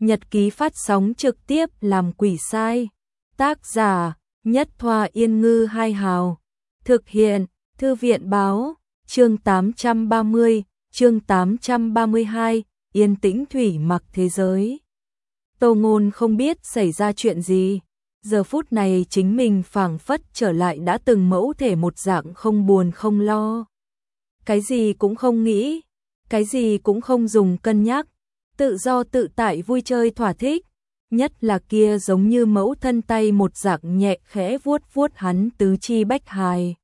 Nhật ký phát sóng trực tiếp làm quỷ sai. Tác giả: Nhất Thoa Yên Ngư Hai Hào. Thực hiện: Thư viện báo. Chương 830, chương 832, Yên tĩnh thủy mặc thế giới. Tô Ngôn không biết xảy ra chuyện gì. Giờ phút này chính mình phảng phất trở lại đã từng mẫu thể một dạng, không buồn không lo. Cái gì cũng không nghĩ, cái gì cũng không dùng cân nhắc, tự do tự tại vui chơi thỏa thích. Nhất là kia giống như mẫu thân tay một dạng nhẹ khẽ vuốt vuốt hắn tứ chi bách hài.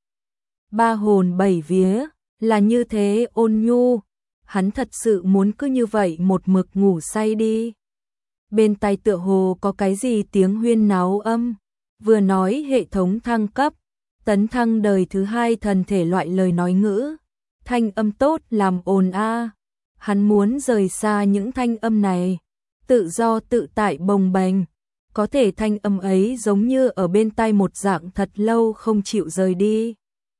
Ba hồn bảy vía, là như thế ôn nhu. Hắn thật sự muốn cứ như vậy một mực ngủ say đi. Bên tai tựa hồ có cái gì tiếng huyên náo âm. Vừa nói hệ thống thăng cấp, tấn thăng đời thứ 2 thần thể loại lời nói ngữ. Thanh âm tốt làm ồn a. Hắn muốn rời xa những thanh âm này, tự do tự tại bồng bềnh. Có thể thanh âm ấy giống như ở bên tai một dạng thật lâu không chịu rời đi.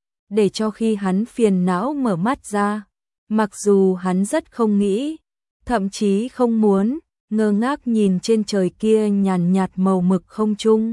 Để cho khi hắn phiền não mở mắt ra, mặc dù hắn rất không nghĩ, thậm chí không muốn, ngơ ngác nhìn trên trời kia nhàn nhạt màu mực không trung.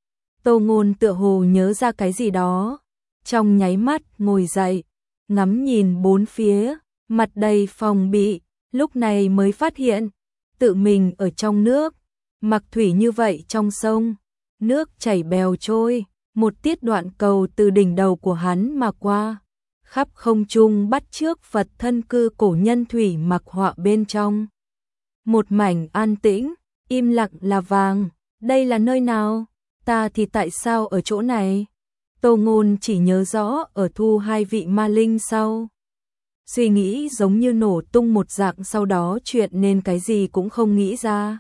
Tô Ngôn tựa hồ nhớ ra cái gì đó, trong nháy mắt ngồi dậy, ngắm nhìn bốn phía, mặt đầy phòng bị, lúc này mới phát hiện, tự mình ở trong nước, mặc thủy như vậy trong sông, nước chảy bèo trôi, một tiết đoạn cầu từ đỉnh đầu của hắn mà qua, khắp không trung bắt chước Phật thân cư cổ nhân thủy mặc họa bên trong. Một mảnh an tĩnh, im lặng là vàng, đây là nơi nào? Ta thì tại sao ở chỗ này? Tô Ngôn chỉ nhớ rõ ở thu hai vị ma linh sau. Suy nghĩ giống như nổ tung một dạng, sau đó chuyện nên cái gì cũng không nghĩ ra.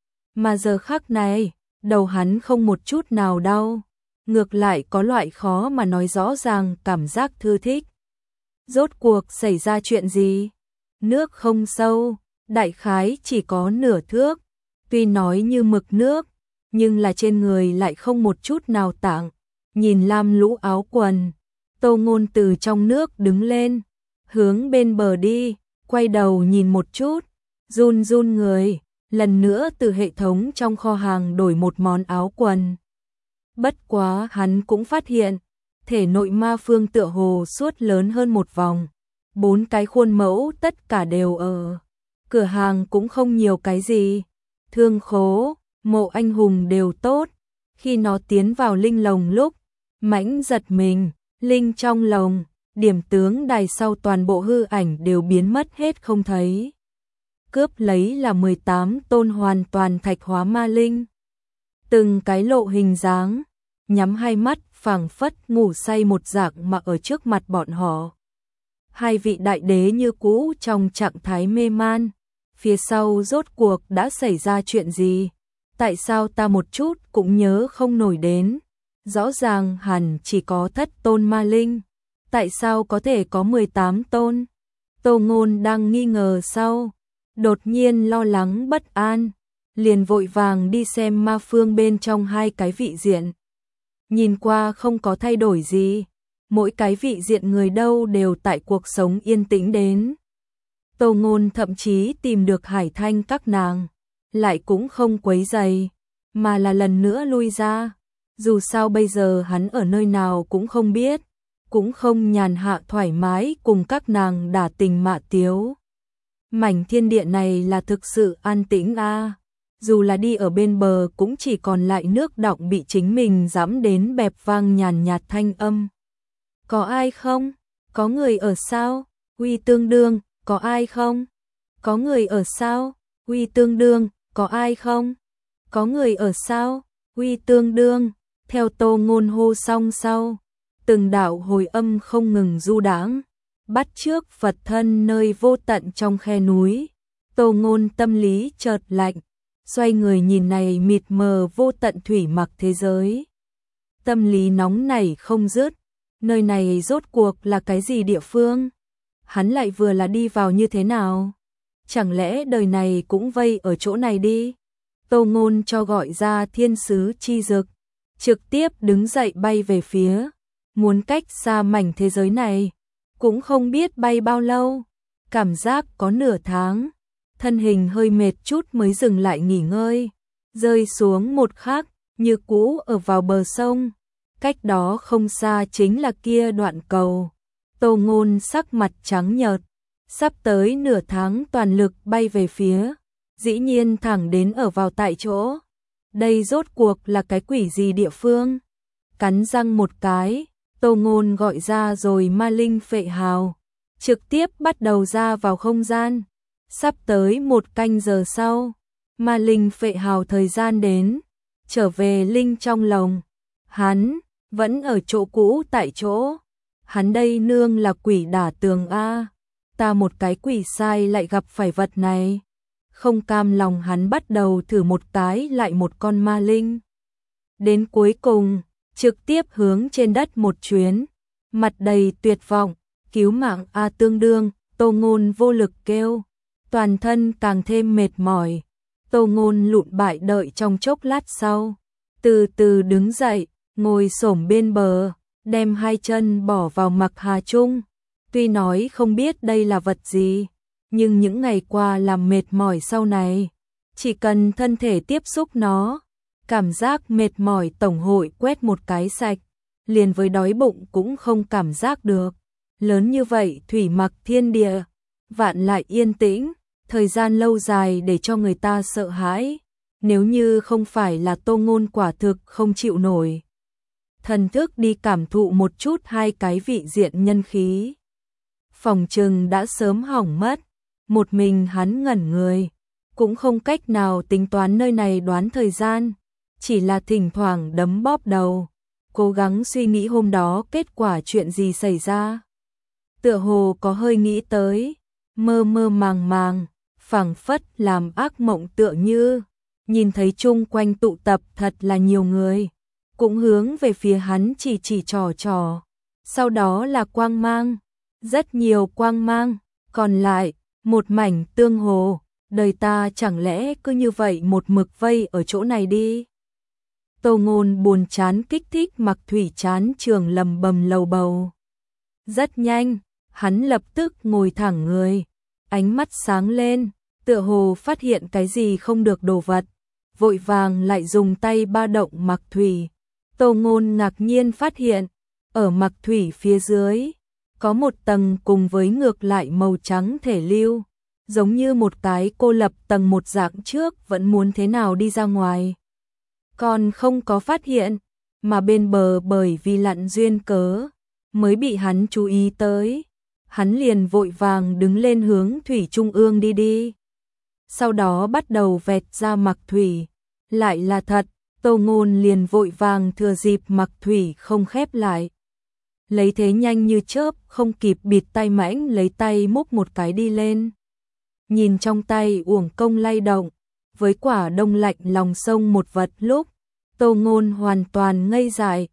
Mà giờ khắc này, đầu hắn không một chút nào đau, ngược lại có loại khó mà nói rõ ràng cảm giác thư thích. Rốt cuộc xảy ra chuyện gì? Nước không sâu, đại khái chỉ có nửa thước, tuy nói như mực nước, nhưng là trên người lại không một chút nào tảng. Nhìn lam lũ áo quần, Tô Ngôn từ trong nước đứng lên, hướng bên bờ đi, quay đầu nhìn một chút, run run người, lần nữa từ hệ thống trong kho hàng đổi một món áo quần. Bất quá hắn cũng phát hiện, thể nội ma phương tựa hồ suốt lớn hơn một vòng, 4 cái khuôn mẫu tất cả đều ở. Cửa hàng cũng không nhiều cái gì, thương khố, mộ anh hùng đều tốt. Khi nó tiến vào linh lồng lúc, mãnh giật mình, linh trong lồng, điểm tướng đài sau toàn bộ hư ảnh đều biến mất hết không thấy. Cướp lấy là 18 tôn hoàn toàn thạch hóa ma linh. Từng cái lộ hình dáng, nhắm hai mắt phảng phất ngủ say một dạng mà ở trước mặt bọn họ. Hai vị đại đế như cũ trong trạng thái mê man. Phía sau rốt cuộc đã xảy ra chuyện gì? Tại sao ta một chút cũng nhớ không nổi đến? Rõ ràng hẳn chỉ có thất tôn ma linh. Tại sao có thể có 18 tôn? Tô Ngôn đang nghi ngờ sau, đột nhiên lo lắng bất an, liền vội vàng đi xem ma phương bên trong hai cái vị diện. Nhìn qua không có thay đổi gì, mỗi cái vị diện người đâu đều tại cuộc sống yên tĩnh đến. Tô Ngôn thậm chí tìm được Hải Thanh các nàng, lại cũng không quấy rầy, mà là lần nữa lui ra. Dù sao bây giờ hắn ở nơi nào cũng không biết, cũng không nhàn hạ thoải mái cùng các nàng đả tình mạ tiếu. Mảnh thiên địa này là thực sự an tĩnh a. Dù là đi ở bên bờ cũng chỉ còn lại nước đọng bị chính mình dẫm đến bẹp vang nhàn nhạt thanh âm. Có ai không? Có người ở sao? Uy tương đương, có ai không? Có người ở sao? Uy tương đương, có ai không? Có người ở sao? Uy tương đương. Theo Tô Ngôn hô xong sau, từng đạo hồi âm không ngừng du đãng, bắt chước Phật thân nơi vô tận trong khe núi. Tô Ngôn tâm lý chợt lạnh, xoay người nhìn này mịt mờ vô tận thủy mặc thế giới. Tâm lý nóng nảy không dứt, nơi này rốt cuộc là cái gì địa phương? Hắn lại vừa là đi vào như thế nào? Chẳng lẽ đời này cũng vây ở chỗ này đi? Tô Ngôn cho gọi ra thiên sứ chi dực, trực tiếp đứng dậy bay về phía, muốn cách xa mảnh thế giới này, cũng không biết bay bao lâu, cảm giác có nửa tháng. thân hình hơi mệt chút mới dừng lại nghỉ ngơi, rơi xuống một khắc, như cũ ở vào bờ sông. Cách đó không xa chính là kia đoạn cầu. Tô Ngôn sắc mặt trắng nhợt, sắp tới nửa tháng toàn lực bay về phía, dĩ nhiên thẳng đến ở vào tại chỗ. Đây rốt cuộc là cái quỷ gì địa phương? Cắn răng một cái, Tô Ngôn gọi ra rồi ma linh phệ hào, trực tiếp bắt đầu ra vào không gian. Sắp tới 1 canh giờ sau, ma linh phệ hào thời gian đến, trở về linh trong lồng. Hắn vẫn ở chỗ cũ tại chỗ. Hắn đây nương là quỷ đả tường a, ta một cái quỷ sai lại gặp phải vật này. Không cam lòng hắn bắt đầu thử một cái lại một con ma linh. Đến cuối cùng, trực tiếp hướng trên đất một chuyến, mặt đầy tuyệt vọng, cứu mạng a tương đương, Tô Ngôn vô lực kêu, toàn thân càng thêm mệt mỏi. Tô Ngôn lụn bại đợi trong chốc lát sau, từ từ đứng dậy, ngồi xổm bên bờ, đem 2 chân bỏ vào mặc hà chung. Tuy nói không biết đây là vật gì, nhưng những ngày qua làm mệt mỏi sau này, chỉ cần thân thể tiếp xúc nó, cảm giác mệt mỏi tổng hội quét một cái sạch, liền với đói bụng cũng không cảm giác được. Lớn như vậy thủy mặc thiên địa, vạn lại yên tĩnh, thời gian lâu dài để cho người ta sợ hãi. Nếu như không phải là Tô Ngôn quả thực không chịu nổi, thần thức đi cảm thụ một chút 2 cái vị diện nhân khí, phòng trừng đã sớm hỏng mất. Một mình hắn ngẩn người, cũng không cách nào tính toán nơi này đoán thời gian, chỉ là thỉnh thoảng đấm bóp đầu, cố gắng suy nghĩ hôm đó kết quả chuyện gì xảy ra. Tựa hồ có hơi nghĩ tới, mơ mơ màng màng, phảng phất làm ác mộng tựa như, nhìn thấy chung quanh tụ tập thật là nhiều người, cũng hướng về phía hắn chỉ trò. Sau đó là quang mang, rất nhiều quang mang, còn lại một mảnh tương hồ, đời ta chẳng lẽ cứ như vậy một mực vây ở chỗ này đi. Tô Ngôn buồn chán kích thích mặc thủy chán trường lầm bầm lầu bầu. Rất nhanh, hắn lập tức ngồi thẳng người, ánh mắt sáng lên, tựa hồ phát hiện cái gì không được đồ vật, vội vàng lại dùng tay ba động mặc thủy. Tô Ngôn ngạc nhiên phát hiện, ở mặc thủy phía dưới, có một tầng cùng với ngược lại màu trắng thể lưu, giống như một cái cô lập tầng một dạng trước vẫn muốn thế nào đi ra ngoài. Còn không có phát hiện, mà bên bờ bởi vì lặn duyên cớ, mới bị hắn chú ý tới. Hắn liền vội vàng đứng lên hướng thủy trung ương đi. Sau đó bắt đầu vẹt ra mặc thủy, lại là thật, Tô Ngôn liền vội vàng thừa dịp mặc thủy không khép lại. Lấy thế nhanh như chớp, không kịp bịt tay mãnh lấy tay múc một cái đi lên. Nhìn trong tay uổng công lay động, với quả đông lạnh lòng sông một vật lúc, Tô Ngôn hoàn toàn ngây dại.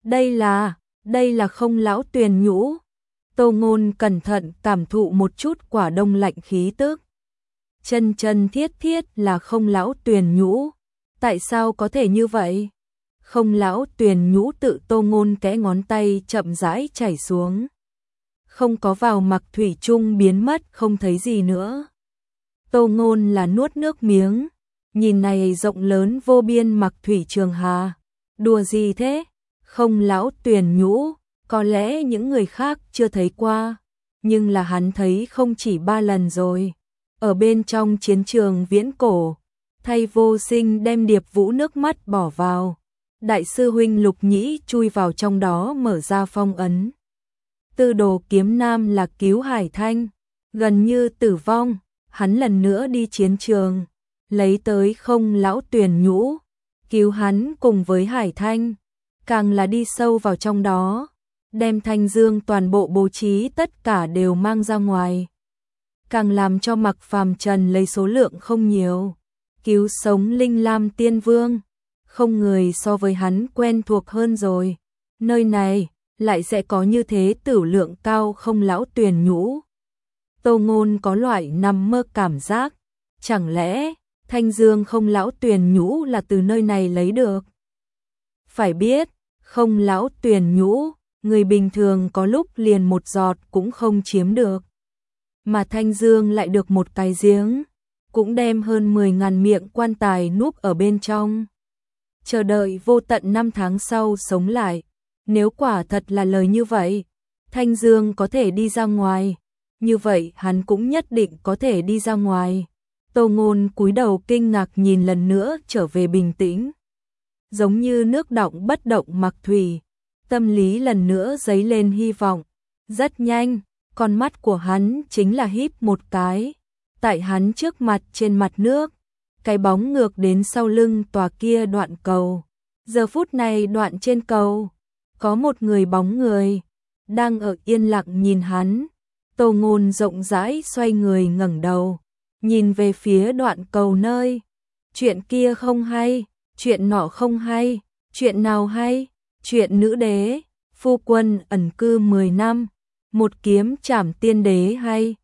Đây là không lão tuyền nhũ. Tô Ngôn cẩn thận cảm thụ một chút quả đông lạnh khí tức. Chân thiết là không lão tuyền nhũ. Tại sao có thể như vậy? Không lão tuyền nhũ tự Tô Ngôn kẽ ngón tay chậm rãi chảy xuống. Không có vào mặc thủy chung biến mất không thấy gì nữa. Tô Ngôn là nuốt nước miếng. Nhìn này rộng lớn vô biên mặc thủy trường hà. Đùa gì thế? Không lão tuyền nhũ. Có lẽ những người khác chưa thấy qua. Nhưng là hắn thấy không chỉ 3 lần rồi. Ở bên trong chiến trường viễn cổ, thay vô sinh đem điệp vũ nước mắt bỏ vào. Đại sư huynh Lục Nhĩ chui vào trong đó mở ra phong ấn. Tư đồ kiếm nam là cứu Hải Thanh, gần như tử vong, hắn lần nữa đi chiến trường, lấy tới không lão tuyền nhũ, cứu hắn cùng với Hải Thanh, càng là đi sâu vào trong đó, đem Thanh Dương toàn bộ bố trí tất cả đều mang ra ngoài. Càng làm cho Mặc Phàm Trần lấy số lượng không nhiều, cứu sống Linh Lam Tiên Vương, không người so với hắn quen thuộc hơn rồi. Nơi này lại sẽ có như thế tử lượng cao không lão tuyền nhũ. Tô Ngôn có loại nằm mơ cảm giác, chẳng lẽ Thanh Dương không lão tuyền nhũ là từ nơi này lấy được? Phải biết, không lão tuyền nhũ, người bình thường có lúc liền một giọt cũng không chiếm được. Mà Thanh Dương lại được một cái giếng. cũng đem hơn 10.000 miệng quan tài núp ở bên trong. Chờ đợi vô tận 5 tháng sau sống lại. Nếu quả thật là lời như vậy, Thanh Dương có thể đi ra ngoài, như vậy hắn cũng nhất định có thể đi ra ngoài. Tô Ngôn cúi đầu kinh ngạc nhìn lần nữa trở về bình tĩnh. Giống như nước đọng bất động mặc thủy, tâm lý lần nữa dấy lên hy vọng. Rất nhanh, con mắt của hắn chính là híp một cái. Tại hắn trước mặt trên mặt nước, cái bóng ngược đến sau lưng tòa kia đoạn cầu. Giờ phút này đoạn trên cầu, có một người bóng người, đang ở yên lặng nhìn hắn. Tô Ngôn rộng rãi xoay người ngẩng đầu, nhìn về phía đoạn cầu nơi. Chuyện kia không hay, chuyện nọ không hay, chuyện nào hay, chuyện nữ đế, phu quân ẩn cư 10 năm, một kiếm trảm tiên đế hay.